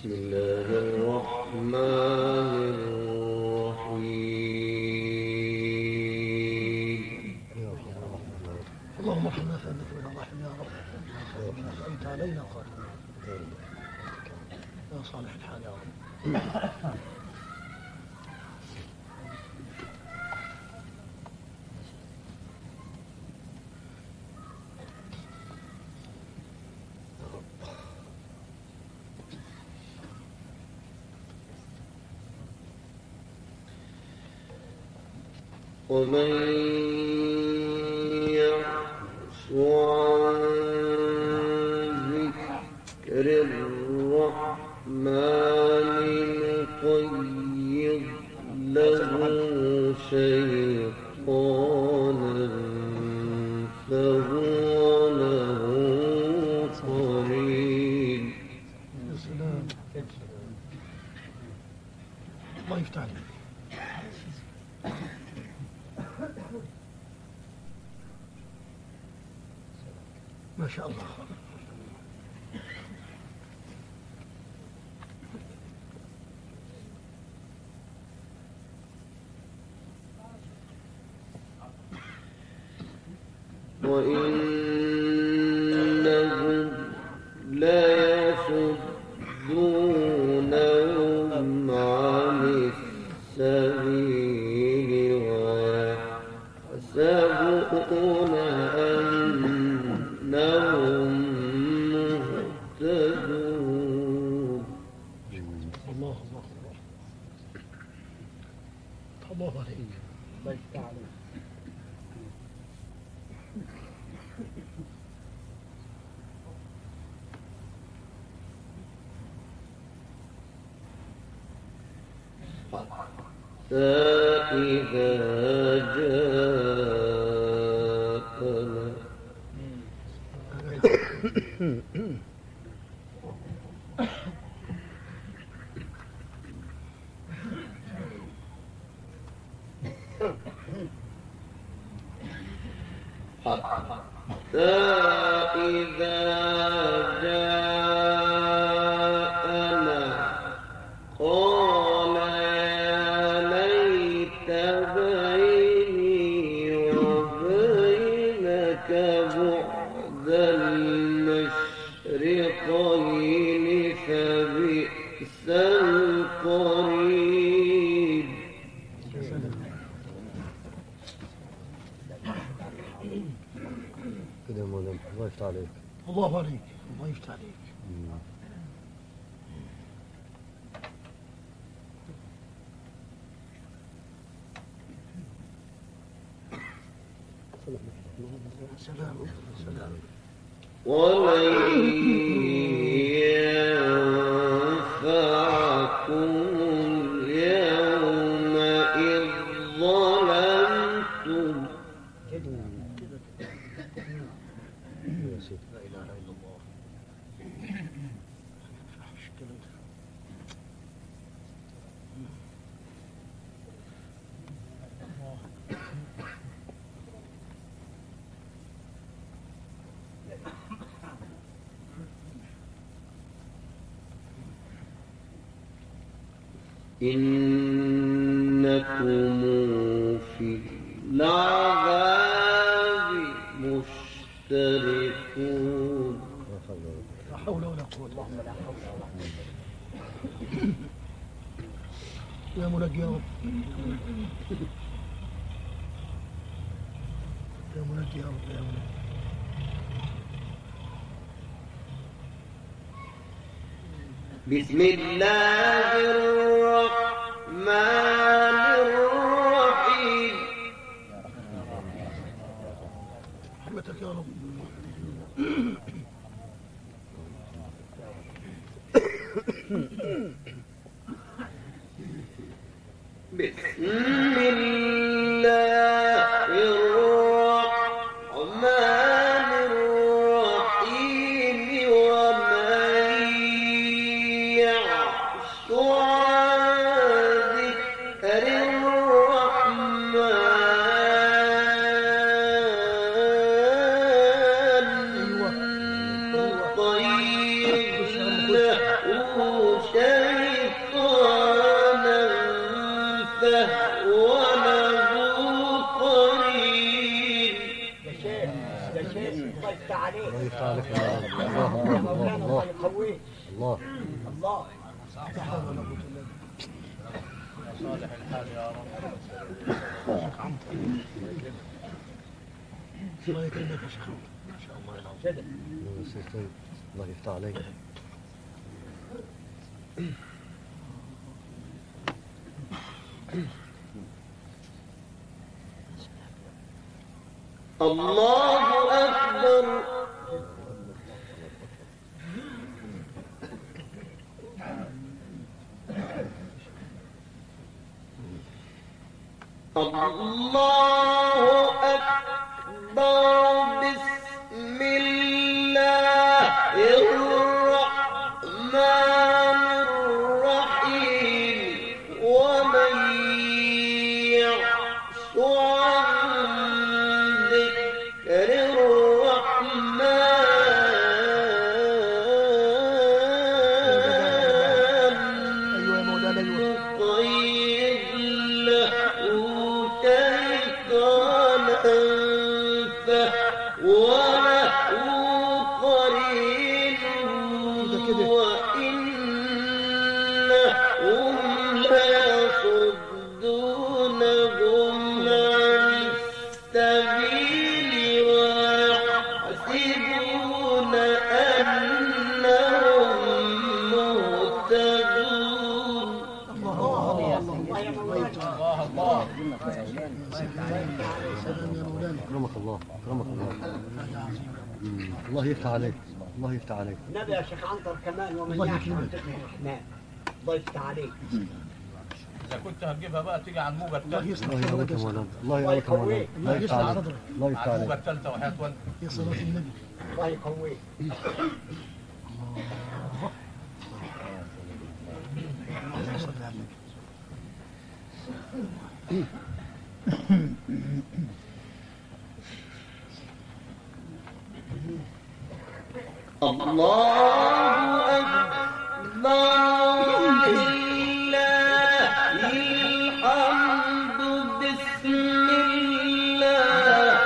بسم الله الرحمن الرحيم. اللهم ارحمنا فانك بنا رحم يا رب. انت علينا قادر يا صالح الحال يا رب. ومن يعش عن ذكر الرحمن نقيض له شيطانا فهو له قرين. يا سلام الله يفتح عليك. ما شاء الله. وإنهم ليصدونهم عن السبيل ويحسبون أنهم مهتدون. الله الله عليك. الله يفتح عليك. فإذا جاءنا قال يا ليت بيني وبينك بعد المشرقين فبئس القرين. كده يا مولانا الله يفتح عليك. الله عليك. الله يفتح عليك. سلام سلام. ولن ينفعكم اليوم إذ ظلمتم لا اله الا الله. إنكم في العذاب مشتركون. لا حول ولا قوة. اللهم لا حول ولا قوة. يا منجي يا رب. يا منجي يا رب. يا منجي. بسم الله الرحمن الرحيم. رحمتك يا رب. بسم الله الرحمن الرحيم. ومن يعش عن ذكر الرحمن نقيض له الله يفتح عليك. الله يفتح عليك يا رب. الله يا الله مولانا الله الله يقويك. الله الله لا حول ولا قوة إلا بالله. صالح الحال يا رب. الله يكرمك يا شيخ. ما شاء الله العظيم. كده الله يفتح عليك. الله أكبر. الله أكبر. بسم الله الرحمن الرحيم. ومن يعص عن ذكر الرحمن نقيض له شيطانا وله قرين وإنهم ليصدونهم عن السبيل ويحسبون أنهم مهتدون. الله يا مولانا. الله سلام يا مولانا. أكرمك الله. أكرمك الله. الله يفتح عليك. الله يفتح عليك. نبي يا شيخ عنتر كمان. ومن الله يعص عن يكرمك. ذكر الرحمن الله يفتح عليك. إذا كنت هتجيبها بقى تيجي على الموجة الله الثالثة. يصلح صدرك يا مولانا. الله يعينك يا مولانا. الله يفتح عليك. الله يفتح على الموجة عليك. الثالثة وحياة والدك. يا صلاة النبي. الله يقويك. اللهم صل على النبي. الله أكبر. لله الحمد. بسم الله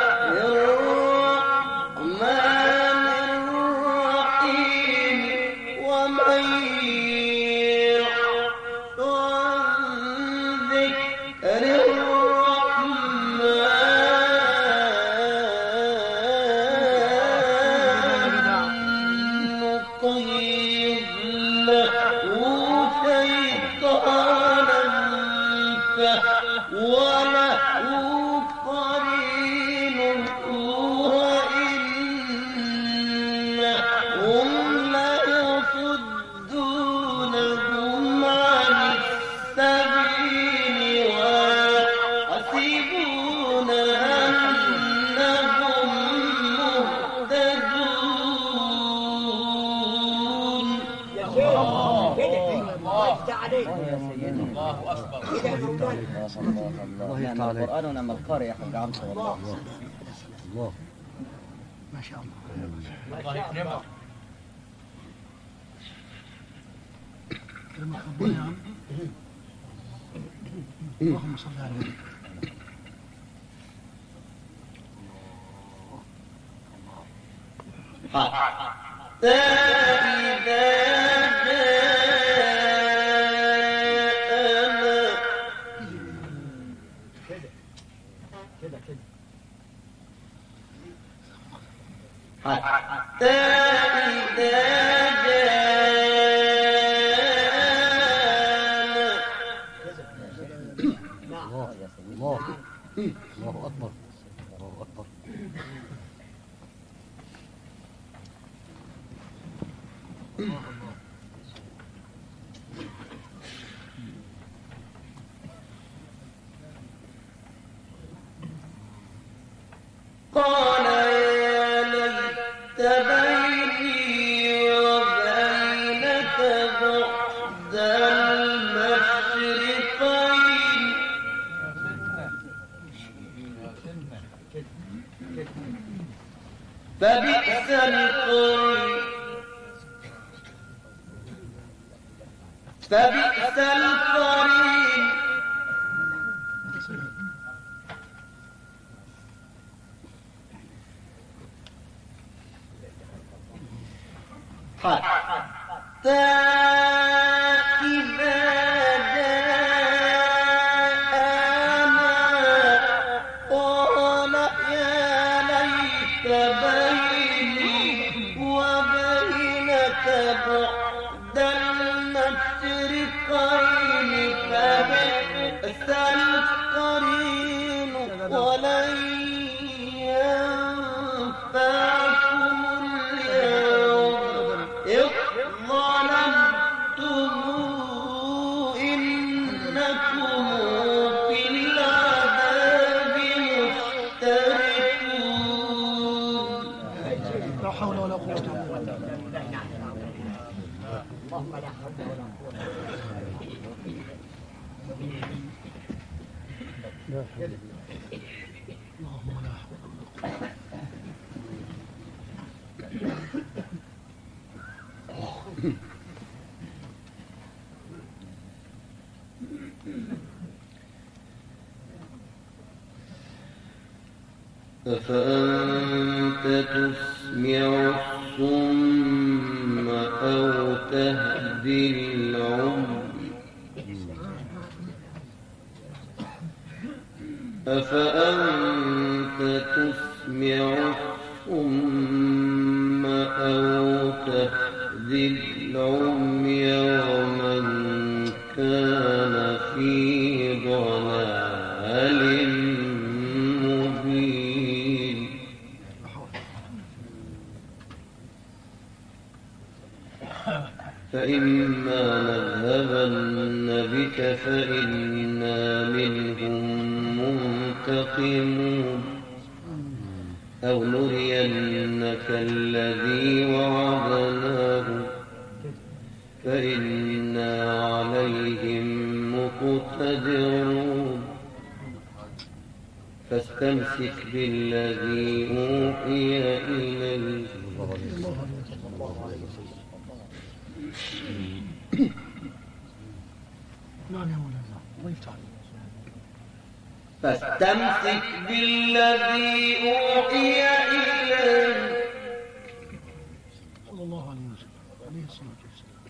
الرحمن الرحيم. ومن يعص عن ذكر نقيض له شيطانا وله قرين وإنهم ليصدونهم عن السبيل ويحسبون أنهم مهتدون. يا شيخ كده الله يفتح عليك. الله أكبر. كده يا مولانا. الله يفتح نعم عليك. القرآن ونعم القارئ يا حاج عمرو والله. الله. ما شاء الله. الله يكرمك. كلمة ربنا يا عم. اللهم صل على النبي. حتى إذا كده كده. حتى إذا نعم. الله. الله. الله أكبر. الله أكبر. قال يا ليت بيني وبينك بعد المشرقين. فبئس القرين. فبئس القرين. حتى إذا جاءنا قال يا ليت بيني وبينك بعد المشرقين فبئس القرين ولن ينفعكم اليوم إذ ظلمتم إنكم في العذاب مشتركون. لا حول ولا قوة إلا بالله. اللهم لا حول ولا قوة. اللهم لا حول ولا قوة. أفأنت تسمع الصم أو تهدي العمي أفأنت تسمع الصم أو تهدي العمي ومن كان في ضلال مبين. فإما نذهبن بك فإنا منهم منتقمون أو نرينك الذي وعدناه فإنا عليهم مقتدرون. فاستمسك بالذي أوحي إليك نعم يا مولانا الله يفتح عليك. فاستمسك بالذي أوحي إليك صلى الله عليه وسلم عليه الصلاة والسلام.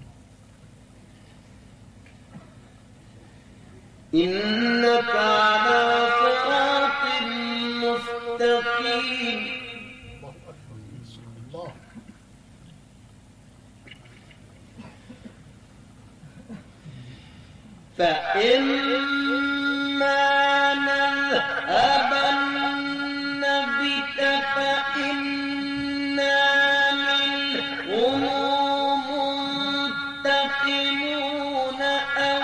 إنك على صراط مستقيم. الله فإما نذهبن بك فإنا منهم منتقمون أو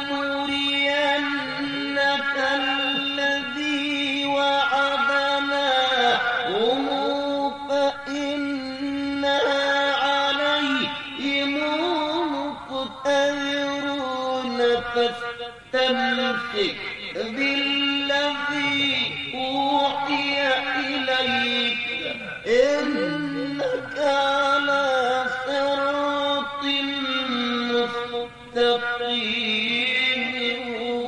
نرينك الذي وعدناهم فإنا عليهم مقتدرون. فاستمسك بالذي أوحي إليك إنك على صراط مستقيم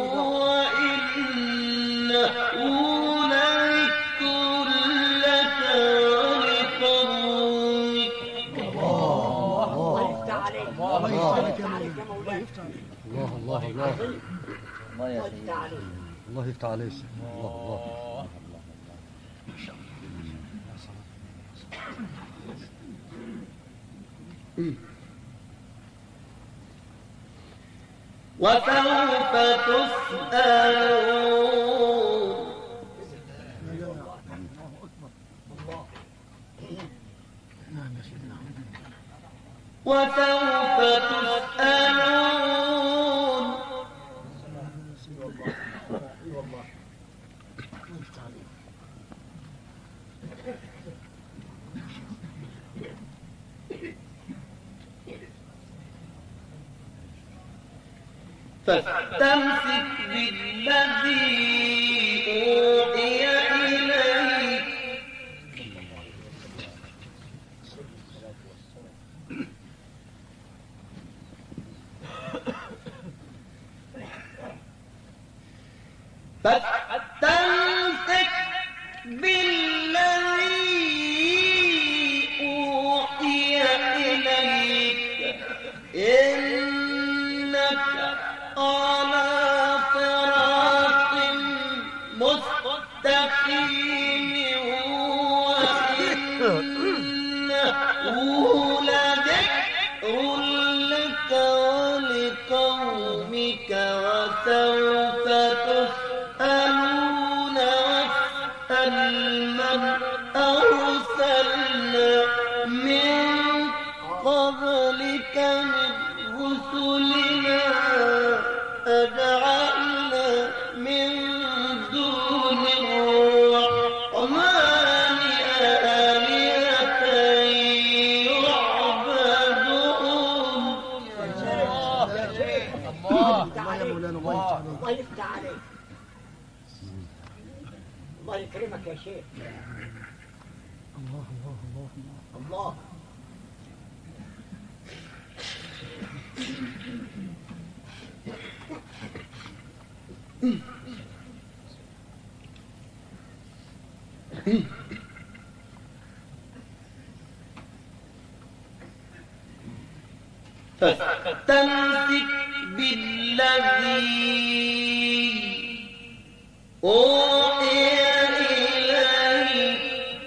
وإنه لذكر لك ولقومك. الله يفتح عليك. الله يفتح عليك يا مولانا. الله يفتح عليك. الله الله الله الله يا سيدي. الله يفتح عليك. الله الله وسوف تسألون. نعم يا سيدنا. وسوف تسألون. فاستمسك بالذي أوحي إليك فاستمسك بالذي أوحي إليك على صراط مستقيم وإنه لذكر لك ولقومك وسوف تسألون واسأل من أرسلنا من قبلك من رسلنا أجعلنا من دون الرحمن آلهة يعبدون. الله يا مولانا، الله يفتح عليك، الله يكرمك يا شيخ. الله الله الله الله فاستمسك بالذي أوحي إليك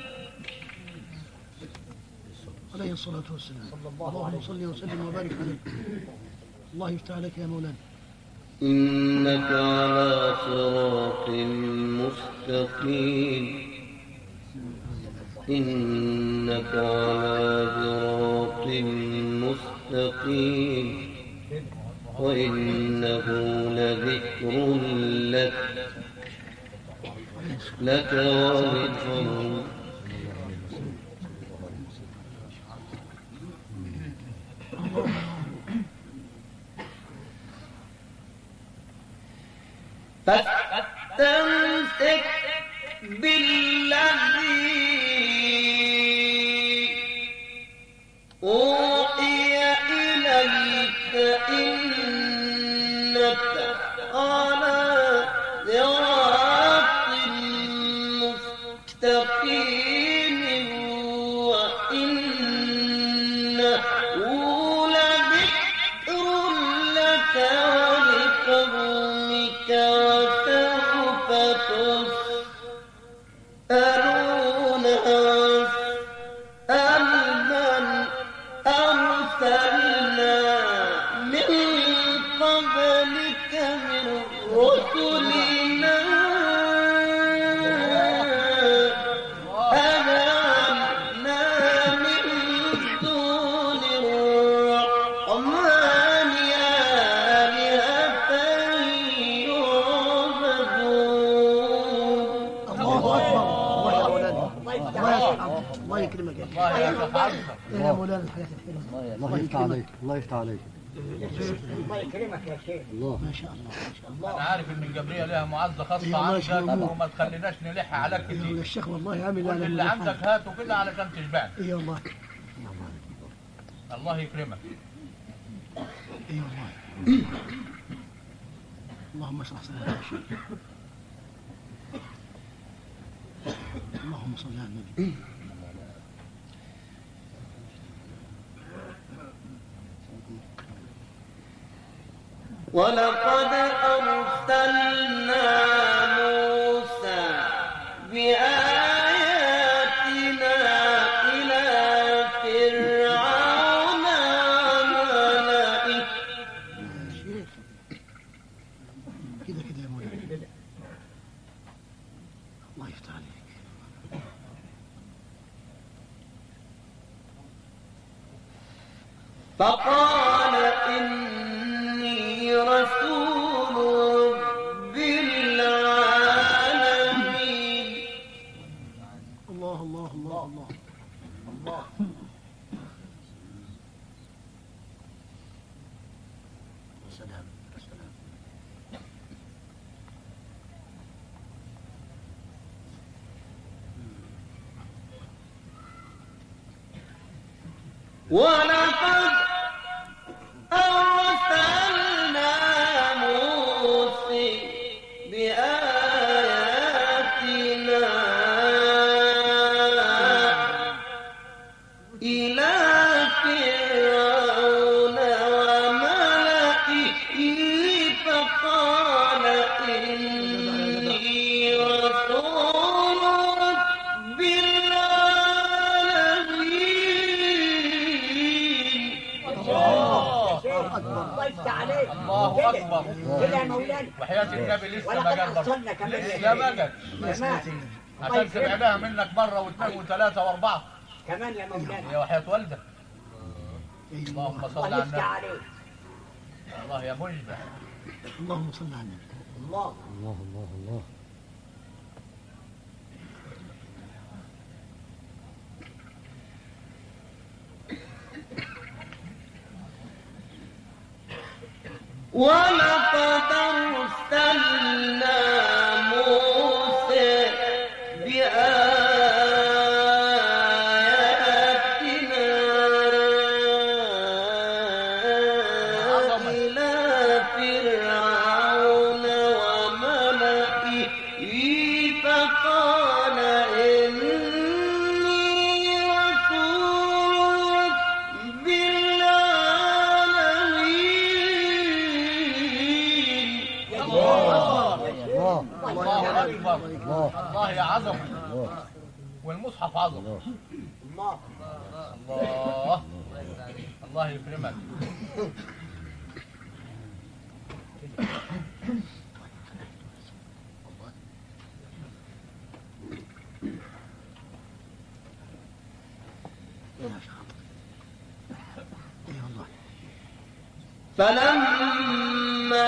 عليه الصلاة والسلام. اللهم صل وسلم وبارك عليه. الله يفتح عليك يا مولانا. إنك على صراط مستقيم. إنك على صراط مستقيم وإنه لذكر لك ولقومك. فاستمسك بالذي أوحي إليك إنك على صراط مستقيم وإنه لذكر لك ولقومك وسوف تسألون واسأل من أرسلنا من قبلك من رسلنا أجعلنا من دون الرحمن آلهة يعبدون. الله أكبر. الله يا مولانا. الله يفتح الله عليك. يرحمك. الله يكرمك يا شيخ. الله يرحمك. يا مولانا الحياة الحلوة. الله يفتح عليك. الله يفتح عليك. الله يكرمك يا شيخ. الله ما شاء الله ما شاء الله. انا عارف ان الجبريه لها معزه خاصه أيوة، ماشي، عندك ممنوع. وما تخليناش نلح عليك يا كتير. الشيخ والله عامل كل على اللي كل عندك حال. هاته كده علشان تشبعني. اي والله. الله يكرمك. اي والله. اللهم اشرح صدرك يا شيخ. اللهم صل على النبي. ولقد أرسلنا موسى بآياتنا إلى فرعون وملئه. يا شيخ كده كده يا مولانا. الله يفتح عليك. فقال إني رسول رب العالمين. الله الله الله الله الله. سلام سلام. ولقد أرسلنا موسى بآياتنا إلى فرعون وملئه يفتح عليك. الله كده. أكبر. كده يا مولانا. وحياة النبي لسه ما ولقد جاش برضه. أرسلنا كمان. لسه ما جاش. كمان. عشان سمعناها منك مرة واثنين وثلاثة وأربعة. كمان يا مولانا. يا وحياة والدك. اللهم صل الله على يفتح النبي. عليك. الله يا مجدة. اللهم صل على النبي. الله. الله الله الله. ولقد أرسلنا موسى بآياتنا إلى فرعون وملئه فقال إني رسول رب العالمين. الله الله أكبر. الله الله يا عظمة. الله والمصحف عظمة. الله. الله. الله. الله يكرمك. اي والله. فلما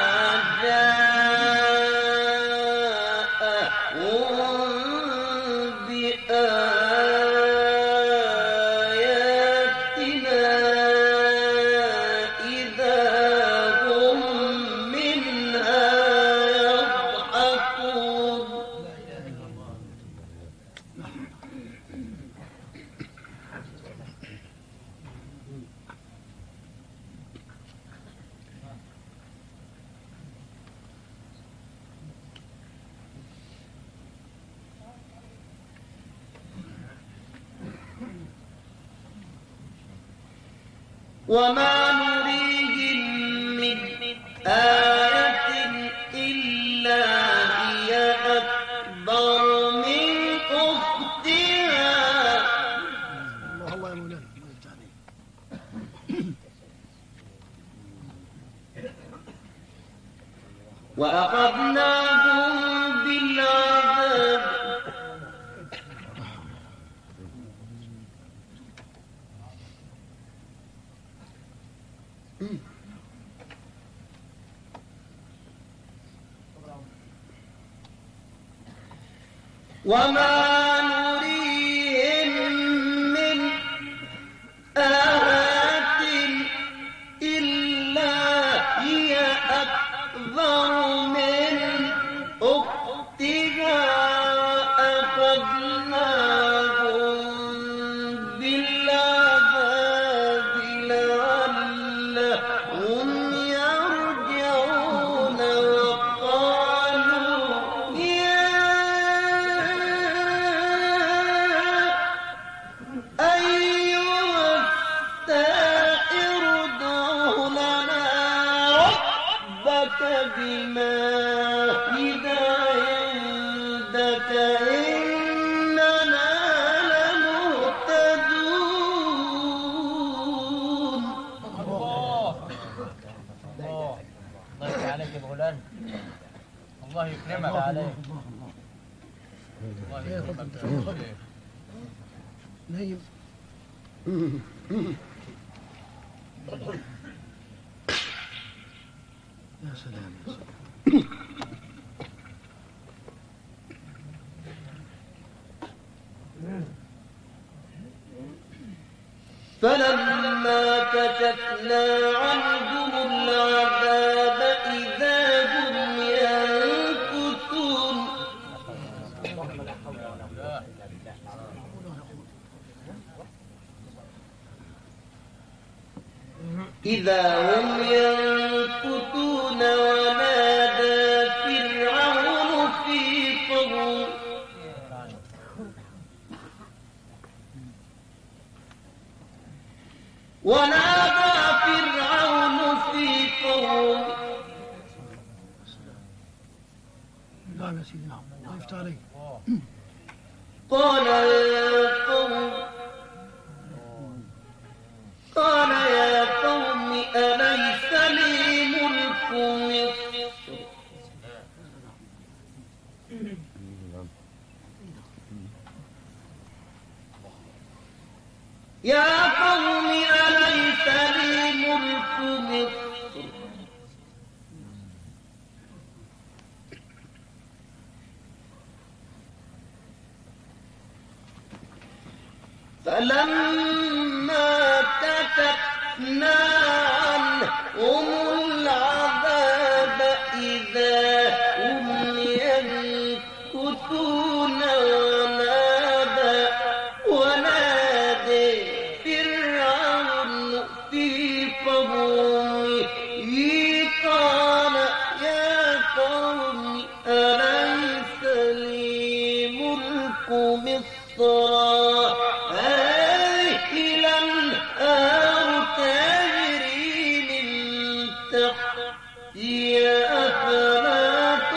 جاءهم بآياتنا إذا هم منها يضحكون. وما نريهم من آية إلا هي أكبر من أختها. الله الله يا مولانا. الله يفتح عليك. وأخذناهم بالعذاب وما نريهم من آيات إلا هي أكبر من أختها. أخذناهم بالعذاب لعلهم يرجعون وقالوا يا أيها الساحر ادع لنا ربك بما عهد عندك إننا لمهتدون. الله. الله. الله يفتح عليك يا مولانا. الله يكرمك. عليك. الله يكرمك يا شيخ. نايم. يا سلام يا سلام. فلما كشفنا عنهم العذاب إذا هم ينكثون. إذا هم ينكثون ونادى فرعون في قومه ونادى فرعون في قومه نعم يا سيدي. نعم. الله يفتح عليك. قال يا قوم أليس لي فلما كشفنا عنهم العذاب إذا هم ينكثون ونادى فرعون في قومه قال يا قوم أليس لي ملك مصر إلى الأنهار تجري من تحتي أفلا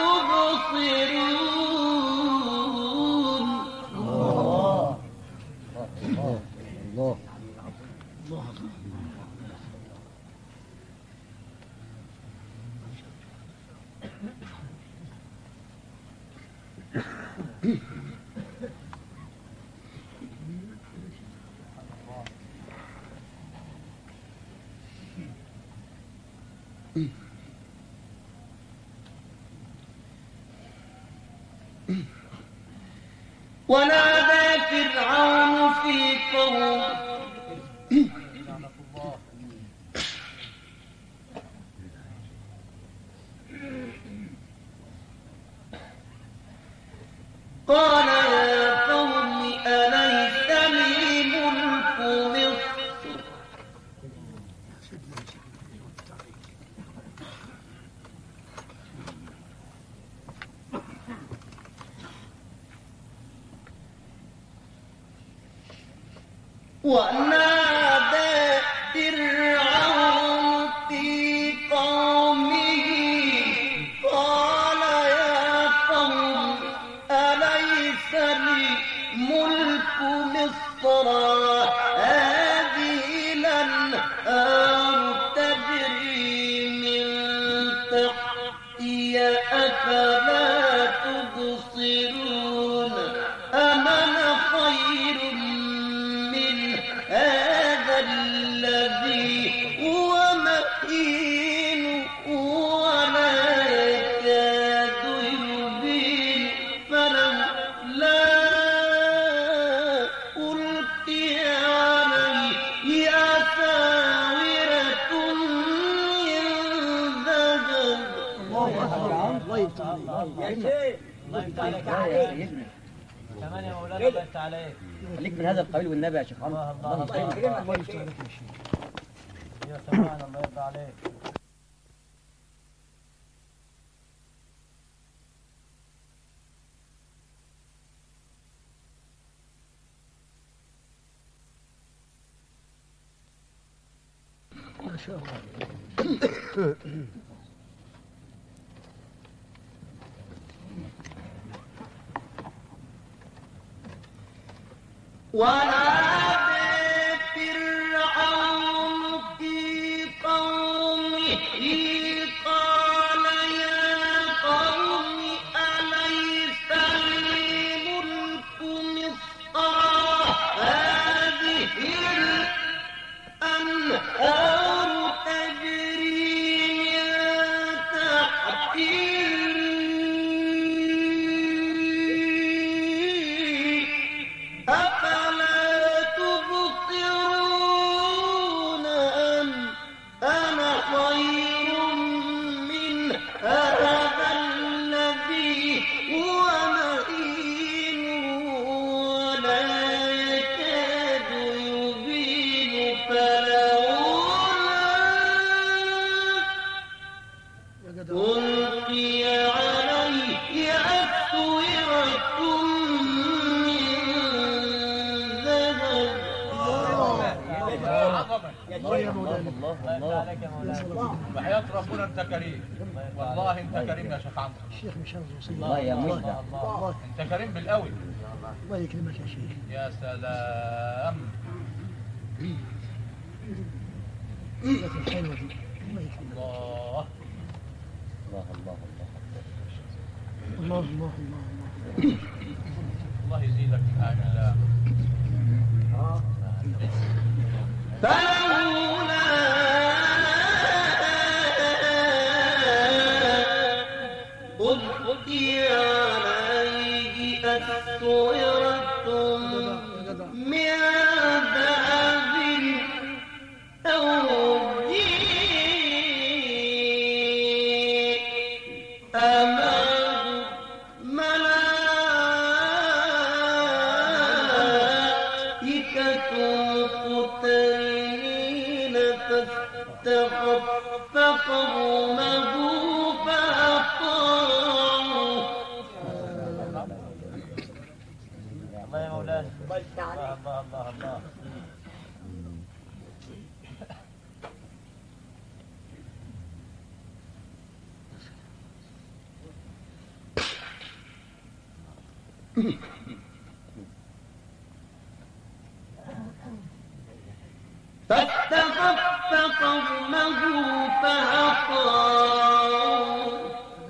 تبصرون. الله الله ونادى فرعون في قومه قال يا قوم أليس لي ملك مصر ونادى فرعون في قومه قال يا قوم أليس لي ملك مصر هذه الأنهار تجري من تحتي أفلا تبصرون أم أنا خير من هذا الذي هو مهين ولا يكاد يبين فلولا ألقي عليه أساورة من ذهب. الله يفتح عليك. الله يفتح عليك عليك كمان يا مولانا. الله يفتح عليك. خليك من هذا القبيل والنبي يا شيخ عمرو. الله يكرمك. الله يفتح عليك يا شيخ. يا سبحان الله يرضى عليك. ما شاء الله. ونادى فرعون في قومه قال يا قوم أليس لي ملك مصر هذه الأنهار تجري من تحتي أفلا تبصرون أم أنا خير من هذا الذي هو مهين ولا يكاد يبين فلولا ألقي عليه أسورة من ذهب. الله يا مولانا. الله الله يفتح عليك يا مولانا. بحياة ربنا انت كريم، والله انت كريم يا شيخ عمرو. الشيخ مش عاوز يوصل. الله يا مجدع. الله انت كريم بالقوي. الله يكرمك يا شيخ. يا سلام. الحلوة دي. الله يكرمك. الله الله الله الله الله الله. الله يزيدك من أعين الله. فلولا ألقي عليه أسورة من أمام ملائكة قتيلين فاستخف قومه فأطاعوه. الله يا مولانا. الله يفتح عليك. الله الله الله. فاستخف قومه فأطاعوه.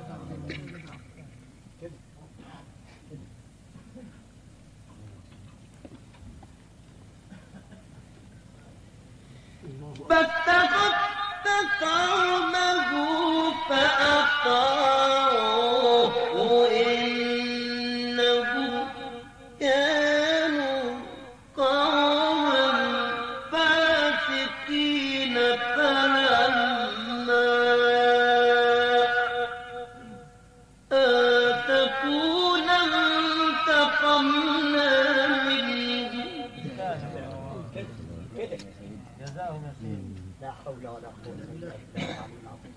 فاستخف قومه فأطاعوه إنهم كانوا قوما فاسقين. فلما آسفونا انتقمنا منهم. جزاهم يسير. لا حول ولا قوة إلا بالله العلي العظيم.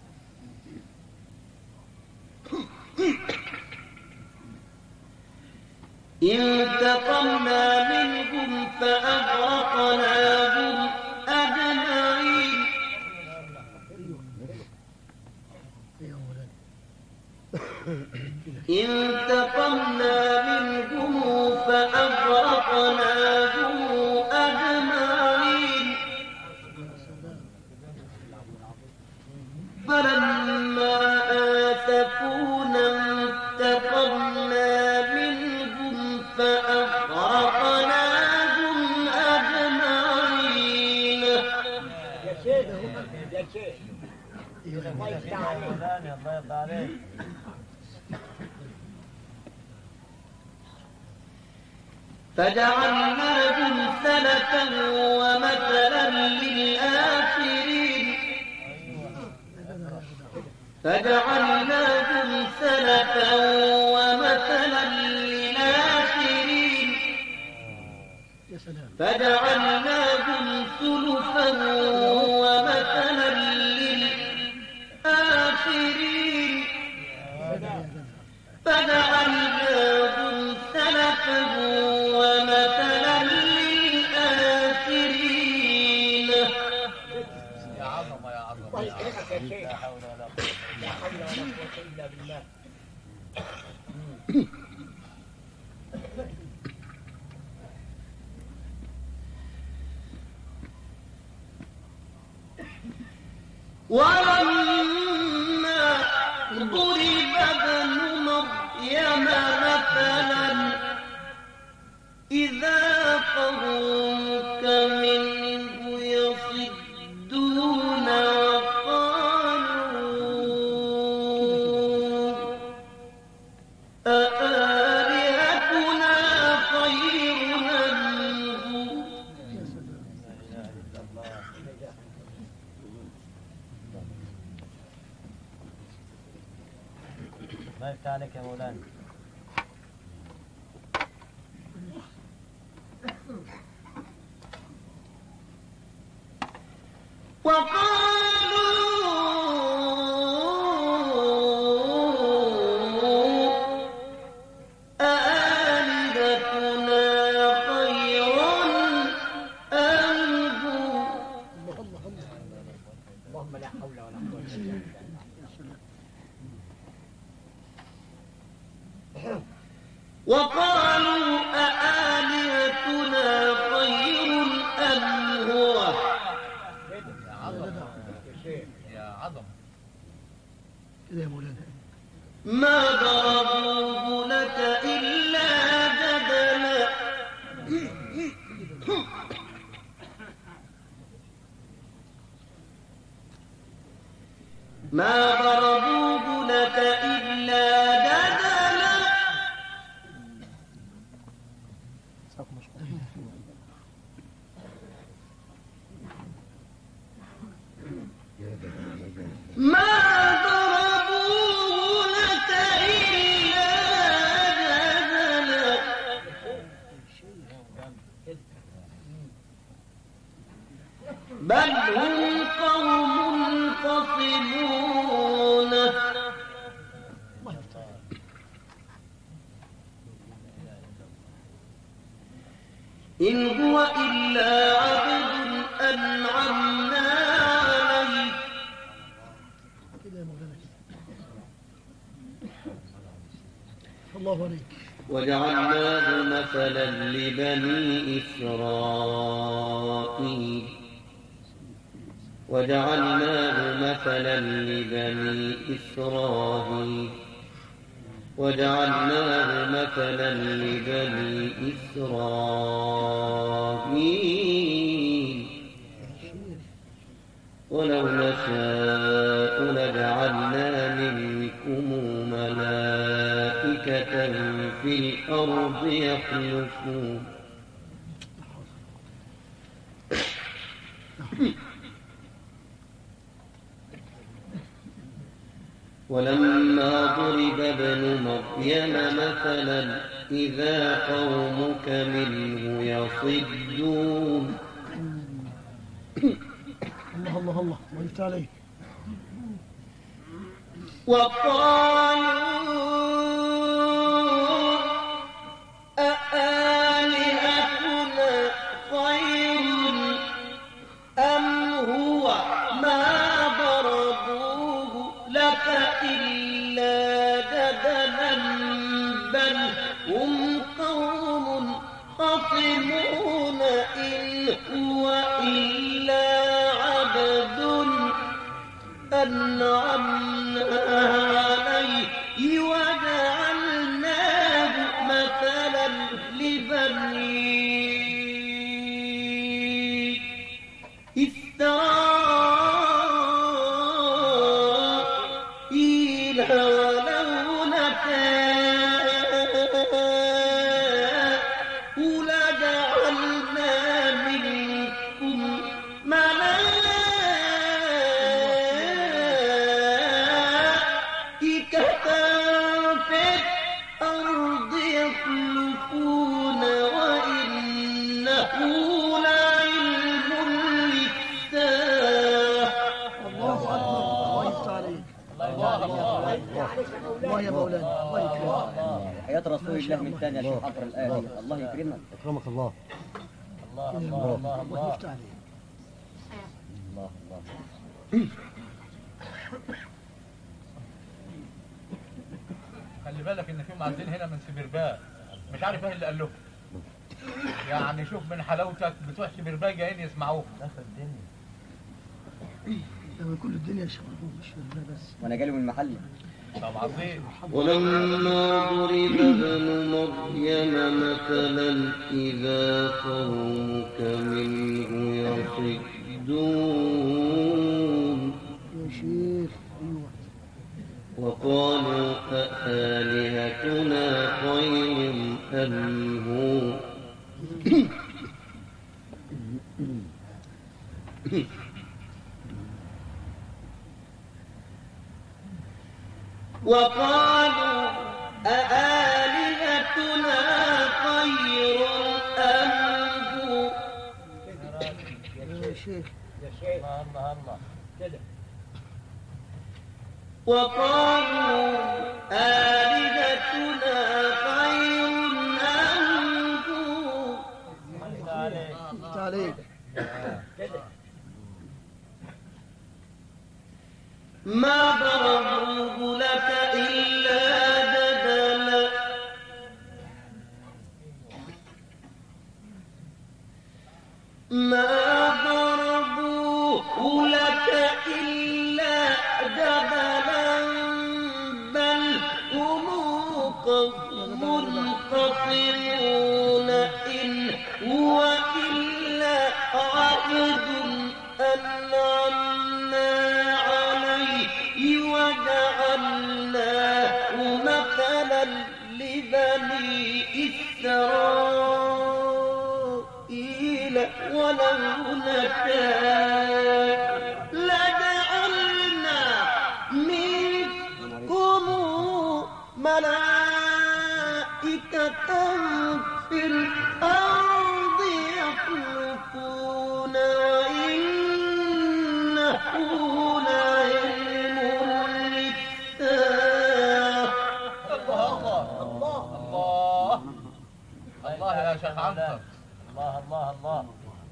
انتقمنا منهم فأغرقناهم أجمعين. انتقمنا منهم فأغرقناهم أجمعين. فلما آسفونا انتقمنا منهم فأغرقناهم أجمعين. يا شيخ يا شيخ الله يفتح عليك. مولانا الله يرضى عليك. فجعلناهم سلفا ومثلا للآخرين. فجعلناهم سلفا ومثلا للآخرين. فجعلناهم سلفا ومثلا للآخرين. فجعلناهم سلفا ومثلا للآخرين. يا عظمة يا عظمة الله يا عظمة. يكرمك يا شيخ. لا حول ولا قوة. لا حول ولا قوة إلا بالله. ولما ضرب ابن مريم مثلا إذا قومك منه يصدون وقالوا أآلهتنا خير منه. ما يفتح عليك يا مولانا. وقالوا أآلهتنا خير أم هو. اللهم لا حول ولا قوة إلا بالله. وقالوا أآلهتنا خير أم هو. يا عظمة يا عظمة. كده يا مولانا. ما ضربوه لك إلا جدلا. ما ضربوه لك إلا جدلا. ما ضربوه إن هو إلا عبد أنعمنا عليه. كده يا مولانا الله عليك. وجعلناه مثلا لبني إسرائيل. وجعلناه مثلا لبني إسرائيل. وجعلناه مثلا لبني إسرائيل. ولو نشاء لجعلنا منكم ملائكة في الأرض يخلفون. ولما ضرب ابن مريم مثلا إذا قومك منه يصدون. الله الله الله ويفتح عليك. وقالوا أآلهتنا خير أم هو ما ضربوه لك إلا جدلا بل هم قوم خصمون. إن هو إلا عبد أنعمنا عليه وجعلناه مثلا لبني إسرائيل. ولو نشاء لجعلنا منكم ملائكة في الأرض يخلفون وإنه لعلم للساعة. الله أكبر ويفتح عليك. الله يا مولانا الله يكرمك. حياة رسول الله من ثاني يا شيخ عبر الآية. الله يكرمك. أكرمك الله. الله الله الله الله الله يفتح عليك. الله الله. خلي بالك ان في معزين هنا من سبيربان، مش عارف ايه اللي قال لهم. يعني شوف من حلاوتك بتوع سبيربان جايين يسمعوك. دخل الدنيا. ده من كل الدنيا يا شيخ مش في الله بس. وأنا جالي من محلي. طب عظيم. ولما ضرب ابن مريم مثلا إذا قومك منه يصدون. يا شيخ ايوه. وقالوا أآلهتنا خير أم هو وقالوا أآلهتنا خير أم هو. يا شيخ الله الله الله. كده. وقالوا آلهتنا خير أم هو. الله عليك. يفتح عليك. كده. ما ضربوه لك إلا جدلا. ما ضربوه لك إلا جدلا بل هم قوم خصمون. إن هو إلا عبد أنعمنا عليه وجعلناه مثلا لبني إسرائيل. ولو نشاء لجعلنا منكم ملائكة في الأرض يخلفون وإنه لعلم للساعة. الله الله الله الله يا شيخ عنتر. الله الله الله.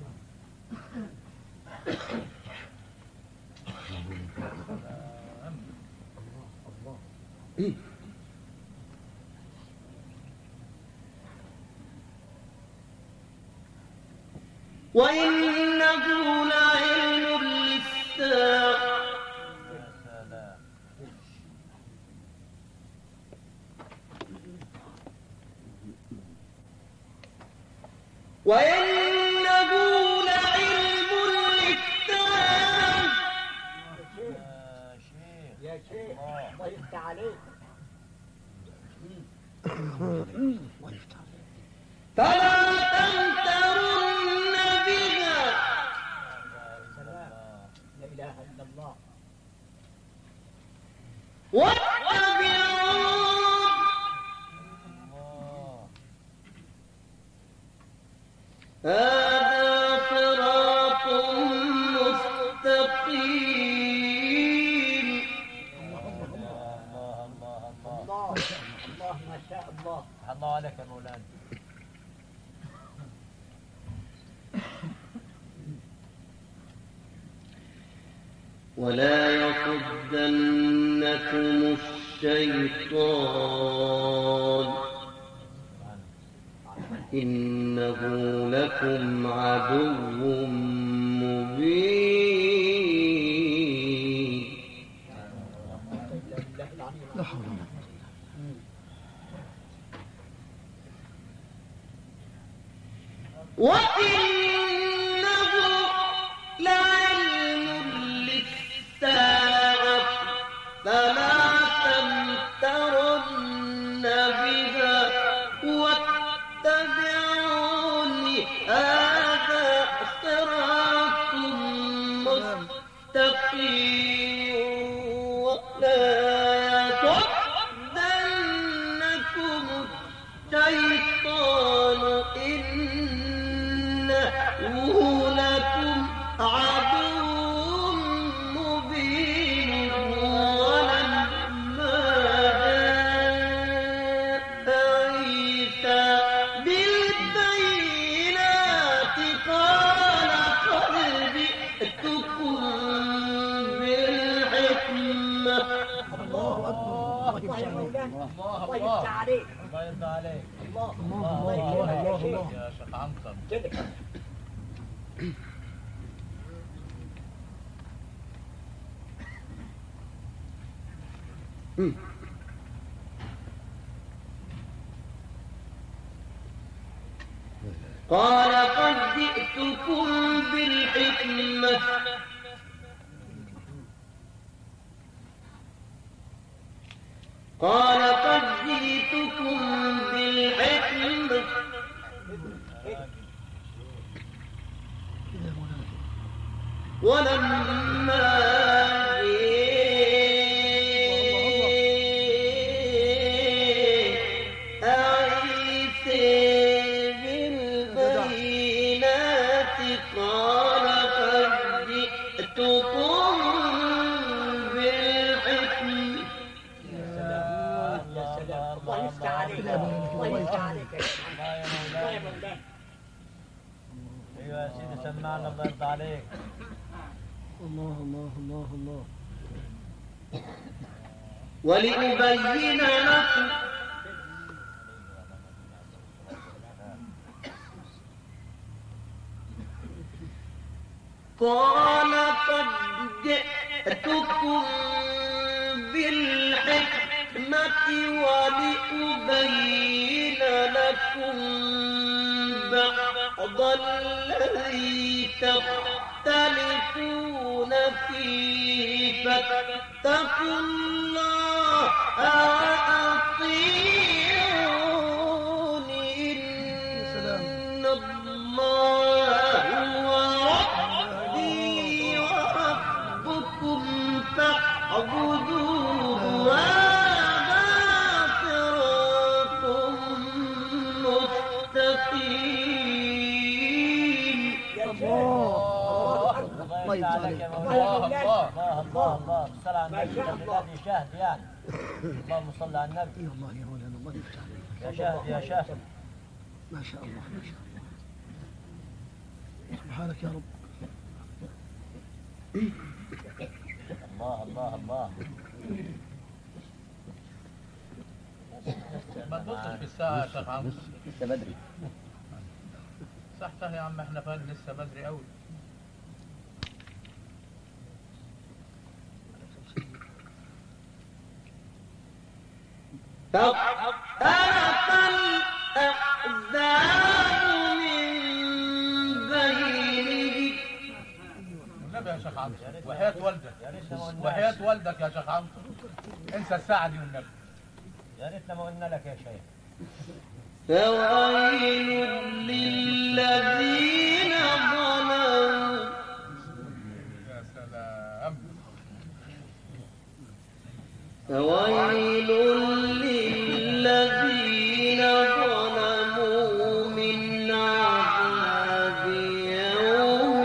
وإنه لعلم للساعة يا سلام. وإنه لعلم للساعة يا شيخ. يا شيخ الله. الله يفتح عليك. الله يفتح عليك. فلا تمترن بها سلام. لا اله الا الله. واتبعون الله. هذا صراط مستقيم الله الله الله. الله الله ما شاء الله. فتح الله عليك يا مولانا. ولا يصدنكم الشيطان إنه لكم عدو مبين لا حول ولا قوة. وإنه لعلم للساعة فلا تمترن بها واتبعون هذا صراط مستقيم ولا يصدنكم الشيطان إنه لكم عدو مبين ولما جاء عيسى بالبينات قال قد جئتكم بالحكمة الله أكبر. الله الله يفتح يا عليك. مولانا. الله الله الله. يفتح عليك. الله يرضى عليك. الله الله الله الله يكرمك الله يا الله شيخ. الله. يا شيخ عنتر. كده. قال قد جئتكم بالحكمة قال قد جئتكم بالحكمة كده يا مولانا. ولما جاء عيسى بالبينات قال قد جئتكم بالحكمة يا سلام يا سلام. الله يفتح عليك. الله يفتح عليك يا شيخ. الله يا الله يا مولانا. مولانا. ايوه يا سيدي سمعنا الله يرضى عليك. الله الله الله الله. ولأبين لكم قال قد جئتكم بالحكمة ولأبين لكم بعض الذي تختلفون فيه فاتقوا الله وأطيعوني إن الله هو ربي وربكم فاعبدوه وهذا صراط مستقيم يا شيخ. الله. الله يرضى عليك يا الله مولانا. يا مولانا. الله الله الله. الصلاة على ما النبي. شاء الله. الذي شاهد يعني. اللهم صل على النبي. يا الله يا مولانا. الله يفتح عليك. يا شاهد يا شاهد. ما شاء الله ما شاء الله. سبحانك يا رب. الله الله الله. ما تبصش في الساعة يا شيخ عمرو. لسه بدري. صح يا عم احنا فاهم لسه بدري قوي. فاختلف الأحزاب من بينهم. والنبي يا شيخ عمرو وحياة والدك وحياة والدك يا شيخ عمرو انسى الساعة دي والنبي. يا ريتنا ما قلنا لك يا شيخ. فويل للذين ظلموا. يا سلام. فويل للذين ظلموا من عذاب يوم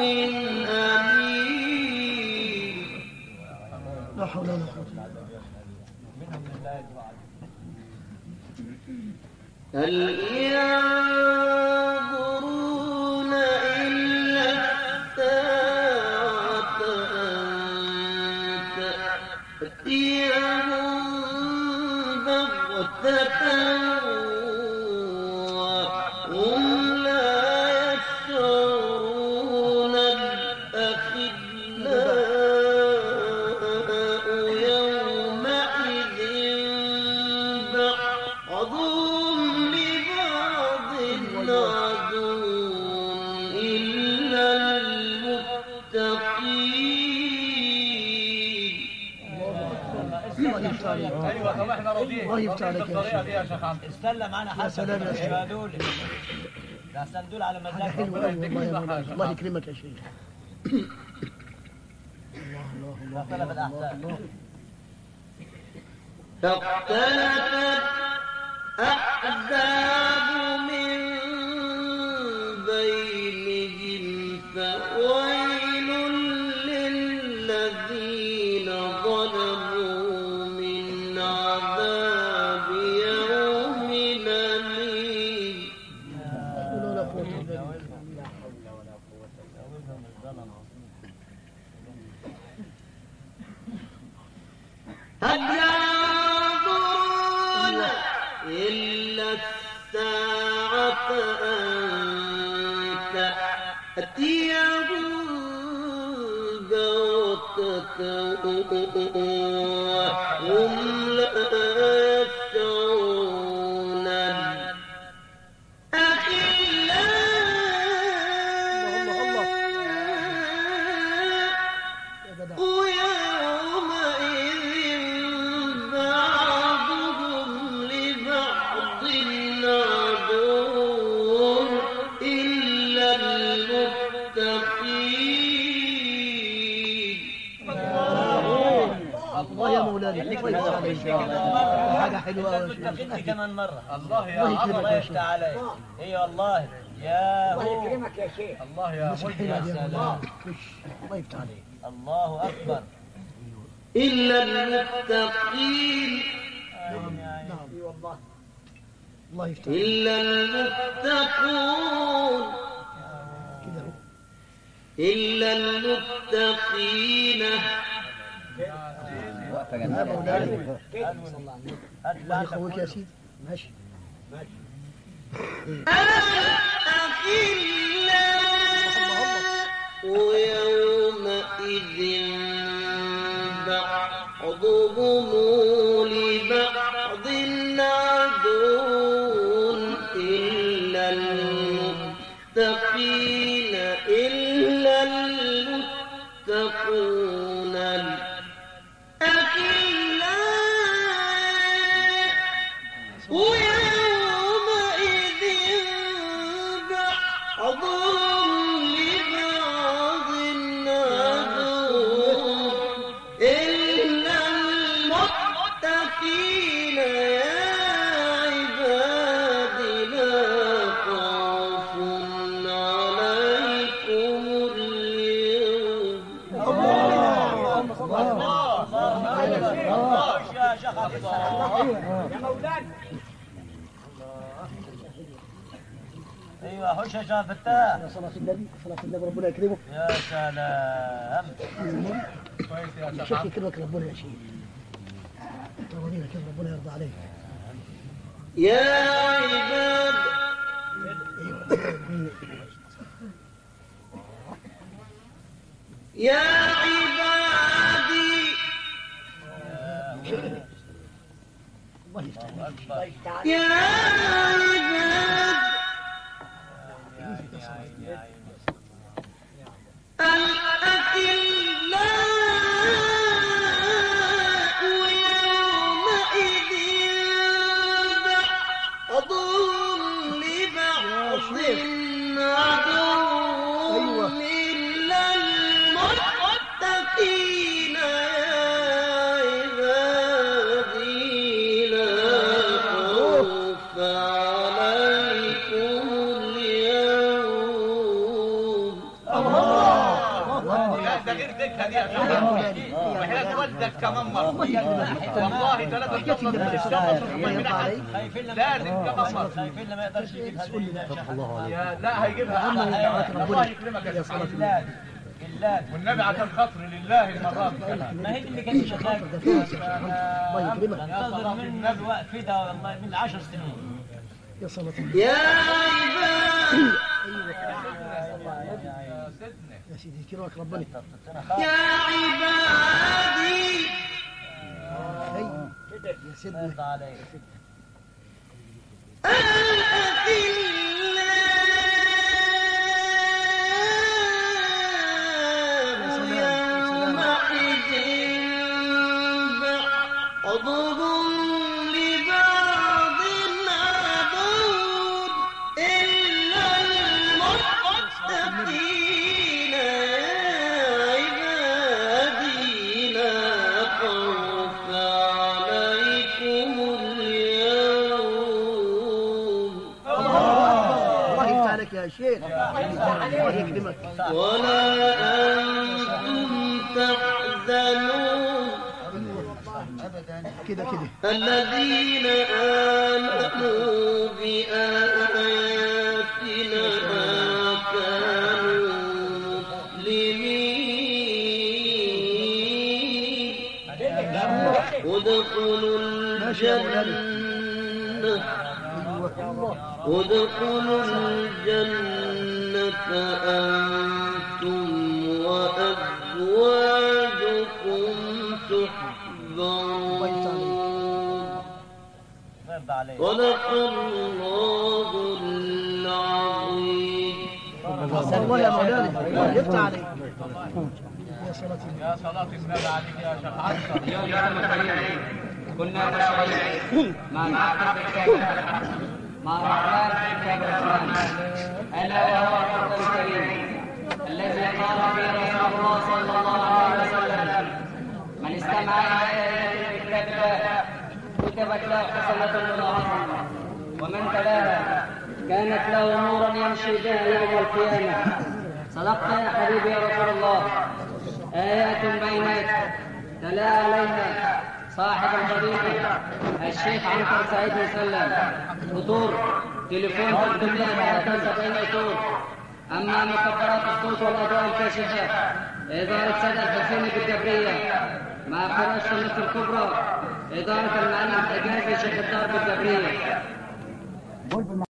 أليم. لا حول ولا قوة. هل ينظرون إلا الساعة أن تأتيهم بغتة وهم لا يشعرون. الأخلاء يومئذ بعضهم لبعض عدو إلا المتقين. ايوه طب احنا راضيين. الله يفتح عليك يا بالطريقة دي يا شيخ عمرو. استلم انا حسن. سلام يا شيخ. يا دول. لا دول على حاجة مزاجك. حلوة أوي والله يا مولانا. الله يكرمك يا شيخ. الله اختلف الأحزاب. فاختلفت أحزاب من بينهم فويل للذين ظلموا من عذاب يوم أليم. ولا قوة إلا بالله. هل ينظرون إلا الساعة أن تأتيهم بغتة وهم لا يشعرون. يا جدع. ويومئذ بعضهم لبعض عدو إلا المتقين. الله يا مولانا. الله يفتح عليك. حاجة حلوة أوي يا شيخ. المتقين كمان مرة. الله يا الله عمرو. يكرمك الله يا يفتح شيخ. عليك. اي والله. يا الله هو. يكرمك يا شيخ. الله يا بس مجد. حلوة دي يا سلام. مولانا. خش. الله يفتح عليك. الله أكبر. إلا المتقين. نعم. اي والله. الله يفتح عليك. إلا المتقون. كده هو. إلا المتقين. وقفة يا جميلة. مولانا. كيف صلى الله عليه وسلم. هات الله لعنتك يخويك يا كله. سيدي. ماشي. الأخلاء يومئذ بعضهم لبعض عدو إلا المتقين. إلا المتقون. الأخلاء ويومئذ بعضهم لبعض عدو إلا المتقين. يا عباد لا خوف عليكم اليوم. خش يا شيخ الله. يا مولانا. ايوه خش يا شاف فتاح. يا صلاة النبي صلاة النبي ربنا يكرمك. يا سلام. كويس يا الشيخ شيخ. يكرمك ربنا يا شيخ. ترضينا كيف ربنا يرضى عليك. يا عباد يا عبادي الله يفتح عليك. يا عباد الأخلاء يومئذ بعضهم لبعض عدو إلا المتقين يا عبادي لا خوف عليكم اليوم. لا ده غير ذكر دي يا شيخ. وحياة والدك كمان مرة. والله ثلاثة تفضل من الشمس ومن أحد. لازم كمان مرة. خايفين ما يقدرش يجيب فتح الله عليك. لا هيجيبها الله يكرمك يا صلاة بالله بالله. والنبي عشان خاطر لله المرات كمان. ما هي دي اللي كانت شغاله. الله يكرمك. ننتظر منه الوقت ده والله من 10 سنين. يا صلاة النبي. يا عباد يا سيدنا. يا سيدي يكرمك ربنا. يا عبادي يا سيدنا. يرضى عليك. بعضهم لبعض عدو إلا المتقين يا عبادي لا خوف عليكم اليوم. الله يفتح عليك يا شيخ. الله يكرمك. ولا أنتم تحزنون كده كده. الذين آمنوا بآياتنا كانوا مسلمين ادخلوا الجنة أنتم وأزواجكم تحبرون. يرضى عليك. صدق الله العظيم. الله يا مولانا. الله يفتح عليك. يا صلاة النبي. يا صلاة النبي عليك يا شيخ عنتر. كنا نشتغل مع معقد الكتاب مع الرحمن في كتاب الرحمن ألا وهو القرآن الكريم الذي قال فيه رسول الله صلى الله عليه وسلم من استمع إلى كتاب الله كتبت له حسنة مضاعفة ومن تلاها كانت له نورا يمشي بها يوم القيامة. صدقت يا حبيبي يا رسول الله. آيات بينات تلا عليها صاحب الفضيلة الشيخ عنتر سعيد مسلم. فطور تليفون 373 اطور. اما مكبرات الصوت والاضواء الكاشفة إدارة سيد الحسين بالجبرية مع قراءة السنة الكبرى إدارة المعلم حجاج شيخ الدار بالجبرية.